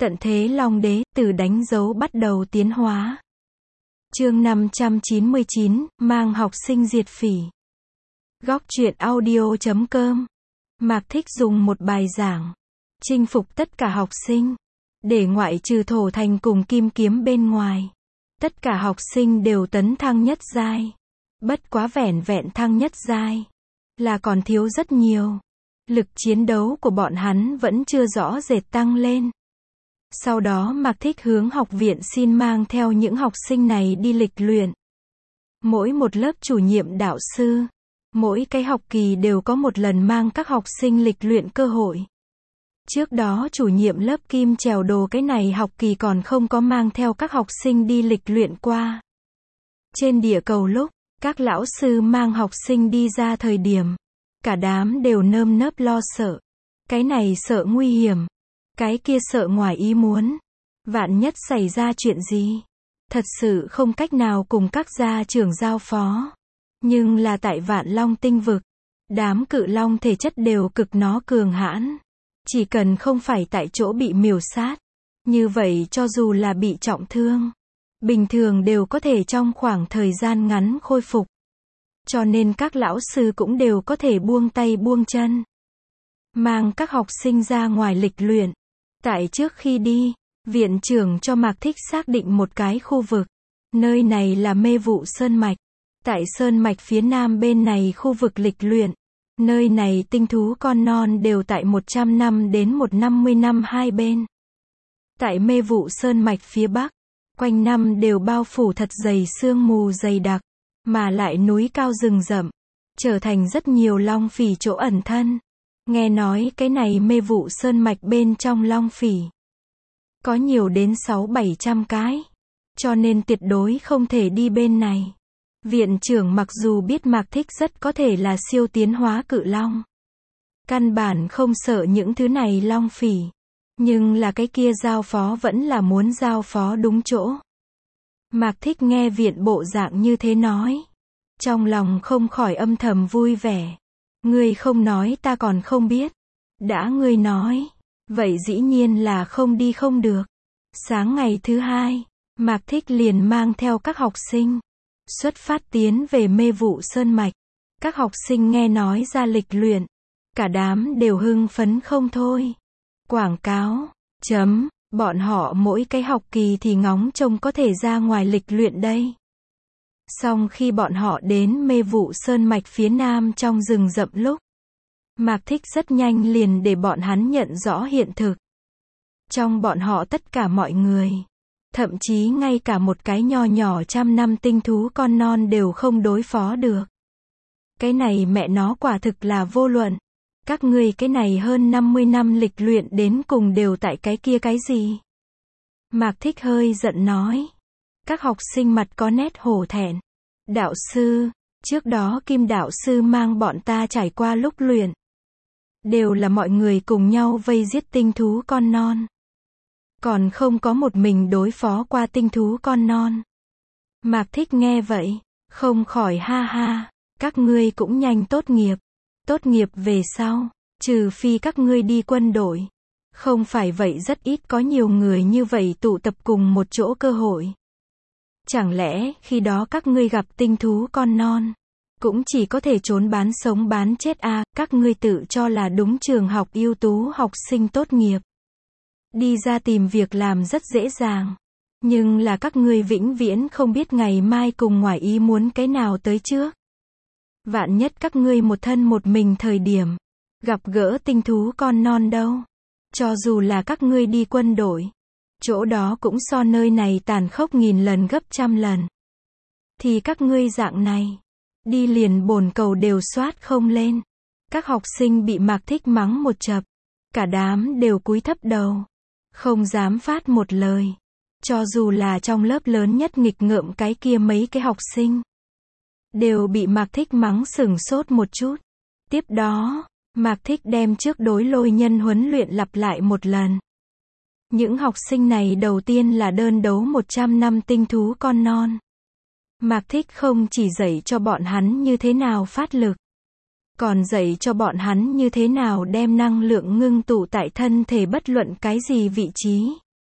Tận thế Long Đế, từ đánh dấu bắt đầu tiến hóa. Chương 599, mang học sinh diệt phỉ. Góc truyện audio.com. Mạc Thích dùng một bài giảng, chinh phục tất cả học sinh, để ngoại trừ Thổ Thành cùng Kim Kiếm bên ngoài, tất cả học sinh đều tấn thăng nhất giai. Bất quá vẻn vẹn thăng nhất giai, là còn thiếu rất nhiều. Lực chiến đấu của bọn hắn vẫn chưa rõ rệt tăng lên. Sau đó Mạc Thích hướng học viện xin mang theo những học sinh này đi lịch luyện. Mỗi một lớp chủ nhiệm đạo sư, mỗi cái học kỳ đều có một lần mang các học sinh lịch luyện cơ hội. Trước đó chủ nhiệm lớp Kim Trèo Đồ cái này học kỳ còn không có mang theo các học sinh đi lịch luyện qua. Trên địa cầu lúc, các lão sư mang học sinh đi ra thời điểm, cả đám đều nơm nớp lo sợ. Cái này sợ nguy hiểm, cái kia sợ ngoài ý muốn. Vạn nhất xảy ra chuyện gì, thật sự không cách nào cùng các gia trưởng giao phó. Nhưng là tại Vạn Long tinh vực, đám cự long thể chất đều cực nó cường hãn. Chỉ cần không phải tại chỗ bị miểu sát, như vậy cho dù là bị trọng thương, bình thường đều có thể trong khoảng thời gian ngắn khôi phục. Cho nên các lão sư cũng đều có thể buông tay buông chân, mang các học sinh ra ngoài lịch luyện. Tại trước khi đi, viện trưởng cho Mạc Thích xác định một cái khu vực. Nơi này là Mê Vụ Sơn Mạch. Tại Sơn Mạch phía nam bên này khu vực lịch luyện. Nơi này tinh thú con non đều tại 100 năm đến 150 năm hai bên. Tại Mê Vụ Sơn Mạch phía bắc, quanh năm đều bao phủ thật dày sương mù dày đặc, mà lại núi cao rừng rậm, trở thành rất nhiều long phỉ chỗ ẩn thân. Nghe nói cái này Mê Vụ Sơn Mạch bên trong long phỉ có nhiều đến 600-700 cái, cho nên tuyệt đối không thể đi bên này. Viện trưởng mặc dù biết Mạc Thích rất có thể là siêu tiến hóa cự long, căn bản không sợ những thứ này long phỉ, nhưng là cái kia giao phó vẫn là muốn giao phó đúng chỗ. Mạc Thích nghe viện bộ dạng như thế nói, trong lòng không khỏi âm thầm vui vẻ. Ngươi không nói ta còn không biết. Đã ngươi nói, vậy dĩ nhiên là không đi không được. Sáng ngày thứ hai, Mạc Thích liền mang theo các học sinh xuất phát tiến về Mê Vụ Sơn Mạch. Các học sinh nghe nói ra lịch luyện, cả đám đều hưng phấn không thôi. Quảng cáo, bọn họ mỗi cái học kỳ thì ngóng trông có thể ra ngoài lịch luyện đây. Xong khi bọn họ đến Mê Vụ Sơn Mạch phía nam trong rừng rậm lúc, Mạc Thích rất nhanh liền để bọn hắn nhận rõ hiện thực. Trong bọn họ tất cả mọi người, thậm chí ngay cả một cái nho nhỏ 100 năm tinh thú con non đều không đối phó được. Cái này mẹ nó quả thực là vô luận. Các ngươi cái này hơn 50 năm lịch luyện đến cùng đều tại cái kia cái gì? Mạc Thích hơi giận nói. Các học sinh mặt có nét hổ thẹn. Đạo sư, trước đó Kim đạo sư mang bọn ta trải qua lúc luyện, đều là mọi người cùng nhau vây giết tinh thú con non, còn không có một mình đối phó qua tinh thú con non. Mạc Thích nghe vậy, không khỏi ha ha. Các ngươi cũng nhanh tốt nghiệp. Tốt nghiệp về sau, trừ phi các ngươi đi quân đội, không phải vậy rất ít có nhiều người như vậy tụ tập cùng một chỗ cơ hội. Chẳng lẽ khi đó các ngươi gặp tinh thú con non, cũng chỉ có thể trốn bán sống bán chết à? Các ngươi tự cho là đúng trường học ưu tú học sinh tốt nghiệp, đi ra tìm việc làm rất dễ dàng. Nhưng là các ngươi vĩnh viễn không biết ngày mai cùng ngoài ý muốn cái nào tới trước. Vạn nhất các ngươi một thân một mình thời điểm gặp gỡ tinh thú con non đâu, cho dù là các ngươi đi quân đội, chỗ đó cũng so nơi này tàn khốc nghìn lần gấp trăm lần. Thì các ngươi dạng này, đi liền bồn cầu đều soát không lên. Các học sinh bị Mạc Thích mắng một chập, cả đám đều cúi thấp đầu, không dám phát một lời. Cho dù là trong lớp lớn nhất nghịch ngợm cái kia mấy cái học sinh, đều bị Mạc Thích mắng sửng sốt một chút. Tiếp đó, Mạc Thích đem trước đối lôi nhân huấn luyện lặp lại một lần. Những học sinh này đầu tiên là đơn đấu 100 năm tinh thú con non. Mạc Thích không chỉ dạy cho bọn hắn như thế nào phát lực, còn dạy cho bọn hắn như thế nào đem năng lượng ngưng tụ tại thân thể bất luận cái gì vị trí.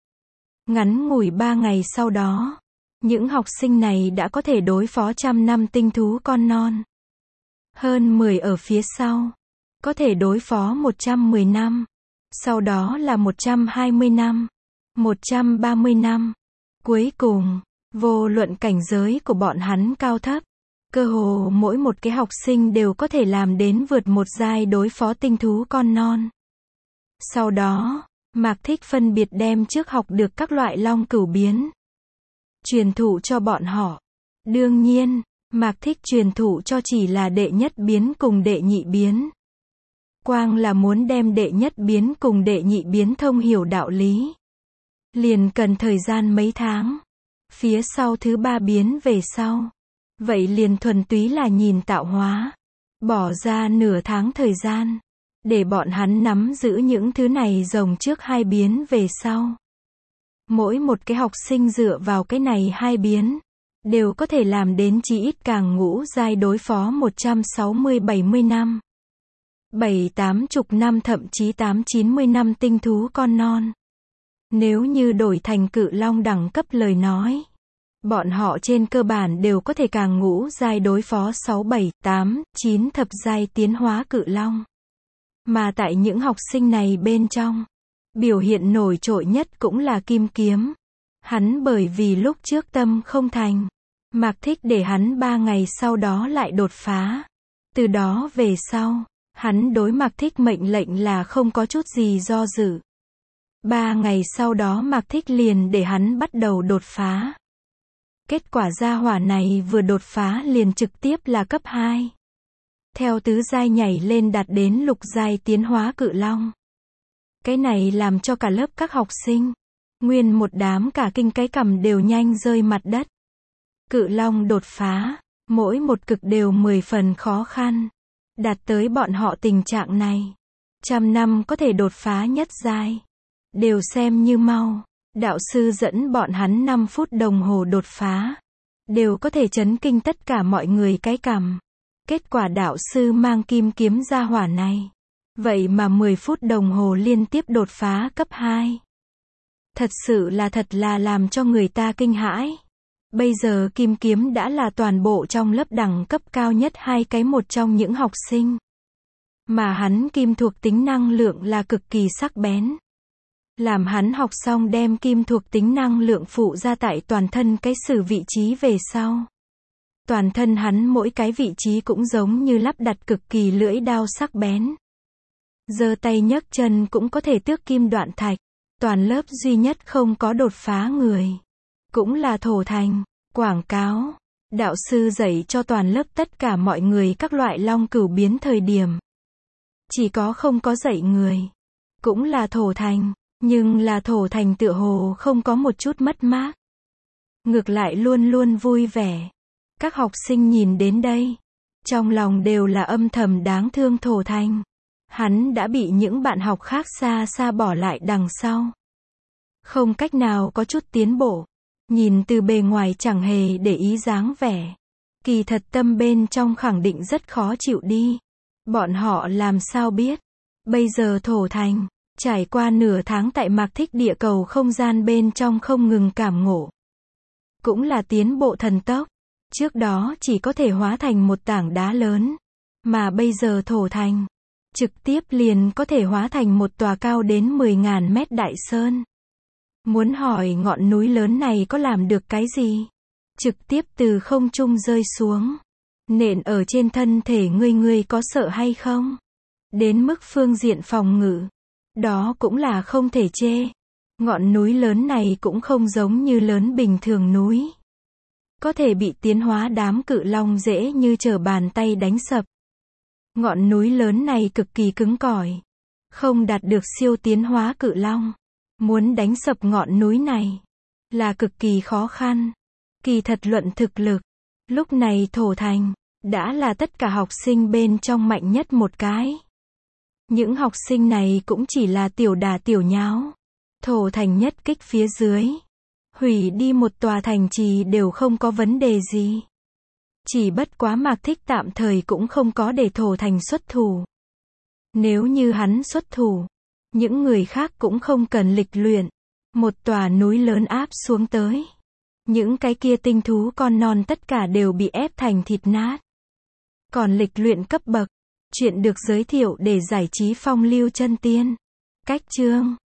Ngắn ngủi 3 ngày sau đó, những học sinh này đã có thể đối phó 100 năm tinh thú con non. Hơn 10 ở phía sau, có thể đối phó 110 năm. Sau đó là 120 năm, 130 năm. Cuối cùng, vô luận cảnh giới của bọn hắn cao thấp, cơ hồ mỗi một cái học sinh đều có thể làm đến vượt một giai đối phó tinh thú con non. Sau đó, Mạc Thích phân biệt đem trước học được các loại long cửu biến, truyền thụ cho bọn họ. Đương nhiên, Mạc Thích truyền thụ cho chỉ là đệ nhất biến cùng đệ nhị biến. Quang là muốn đem đệ nhất biến cùng đệ nhị biến thông hiểu đạo lý, liền cần thời gian mấy tháng. Phía sau thứ 3 biến về sau, vậy liền thuần túy là nhìn tạo hóa, bỏ ra nửa tháng thời gian, để bọn hắn nắm giữ những thứ này rồng trước 2 biến về sau. Mỗi một cái học sinh dựa vào cái này 2 biến, đều có thể làm đến chí ít càng ngũ giai đối phó 160-70 năm. 7-80 năm thậm chí 8-90 năm tinh thú con non. Nếu như đổi thành cự long đẳng cấp lời nói, bọn họ trên cơ bản đều có thể càng ngũ giai đối phó 6-7-8-9 thập giai tiến hóa cự long. Mà tại những học sinh này bên trong, biểu hiện nổi trội nhất cũng là Kim Kiếm. Hắn bởi vì lúc trước tâm không thành, Mạc Thích để hắn 3 ngày sau đó lại đột phá. Từ đó về sau, hắn đối Mạc Thích mệnh lệnh là không có chút gì do dự. 3 ngày sau đó Mạc Thích liền để hắn bắt đầu đột phá. Kết quả gia hỏa này vừa đột phá liền trực tiếp là cấp 2. Theo tứ giai nhảy lên đạt đến lục giai tiến hóa cự long. Cái này làm cho cả lớp các học sinh, nguyên một đám cả kinh cái cằm đều nhanh rơi mặt đất. Cự long đột phá, mỗi một cực đều 10 phần khó khăn. Đạt tới bọn họ tình trạng này, 100 năm có thể đột phá nhất giai, đều xem như mau. Đạo sư dẫn bọn hắn 5 phút đồng hồ đột phá, đều có thể chấn kinh tất cả mọi người cái cằm. Kết quả đạo sư mang Kim Kiếm ra hỏa này, vậy mà 10 phút đồng hồ liên tiếp đột phá cấp 2. Thật sự là làm cho người ta kinh hãi. Bây giờ Kim Kiếm đã là toàn bộ trong lớp đẳng cấp cao nhất 2 cái một trong những học sinh. Mà hắn kim thuộc tính năng lượng là cực kỳ sắc bén. Làm hắn học xong đem kim thuộc tính năng lượng phụ ra tại toàn thân cái sử vị trí về sau. Toàn thân hắn mỗi cái vị trí cũng giống như lắp đặt cực kỳ lưỡi đao sắc bén. Giơ tay nhấc chân cũng có thể tước kim đoạn thạch. Toàn lớp duy nhất không có đột phá người, cũng là Thổ Thành. Quảng cáo, đạo sư dạy cho toàn lớp tất cả mọi người các loại long cửu biến thời điểm. Chỉ có không có dạy người, cũng là Thổ Thành, nhưng là Thổ Thành tựa hồ không có một chút mất mát. Ngược lại luôn luôn vui vẻ. Các học sinh nhìn đến đây, trong lòng đều là âm thầm đáng thương Thổ Thành. Hắn đã bị những bạn học khác xa xa bỏ lại đằng sau. Không cách nào có chút tiến bộ. Nhìn từ bề ngoài chẳng hề để ý dáng vẻ. Kỳ thật tâm bên trong khẳng định rất khó chịu đi. Bọn họ làm sao biết. Bây giờ Thổ Thành, trải qua nửa tháng tại Mạc Thích địa cầu không gian bên trong không ngừng cảm ngộ. Cũng là tiến bộ thần tốc. Trước đó chỉ có thể hóa thành một tảng đá lớn. Mà bây giờ Thổ Thành, trực tiếp liền có thể hóa thành một tòa cao đến 10.000 mét đại sơn. Muốn hỏi ngọn núi lớn này có làm được cái gì? Trực tiếp từ không trung rơi xuống. Nện ở trên thân thể ngươi có sợ hay không? Đến mức phương diện phòng ngự. Đó cũng là không thể chê. Ngọn núi lớn này cũng không giống như lớn bình thường núi. Có thể bị tiến hóa đám cự long dễ như trở bàn tay đánh sập. Ngọn núi lớn này cực kỳ cứng cỏi. Không đạt được siêu tiến hóa cự long. Muốn đánh sập ngọn núi này là cực kỳ khó khăn. Kỳ thật luận thực lực, lúc này Thổ Thành đã là tất cả học sinh bên trong mạnh nhất một cái. Những học sinh này cũng chỉ là tiểu đà tiểu nháo. Thổ Thành nhất kích phía dưới, hủy đi một tòa thành trì đều không có vấn đề gì. Chỉ bất quá Mạc Thích tạm thời cũng không có để Thổ Thành xuất thủ. Nếu như hắn xuất thủ, những người khác cũng không cần lịch luyện. Một tòa núi lớn áp xuống tới. Những cái kia tinh thú con non tất cả đều bị ép thành thịt nát. Còn lịch luyện cấp bậc. Chuyện được giới thiệu để giải trí phong lưu chân tiên. Cách chương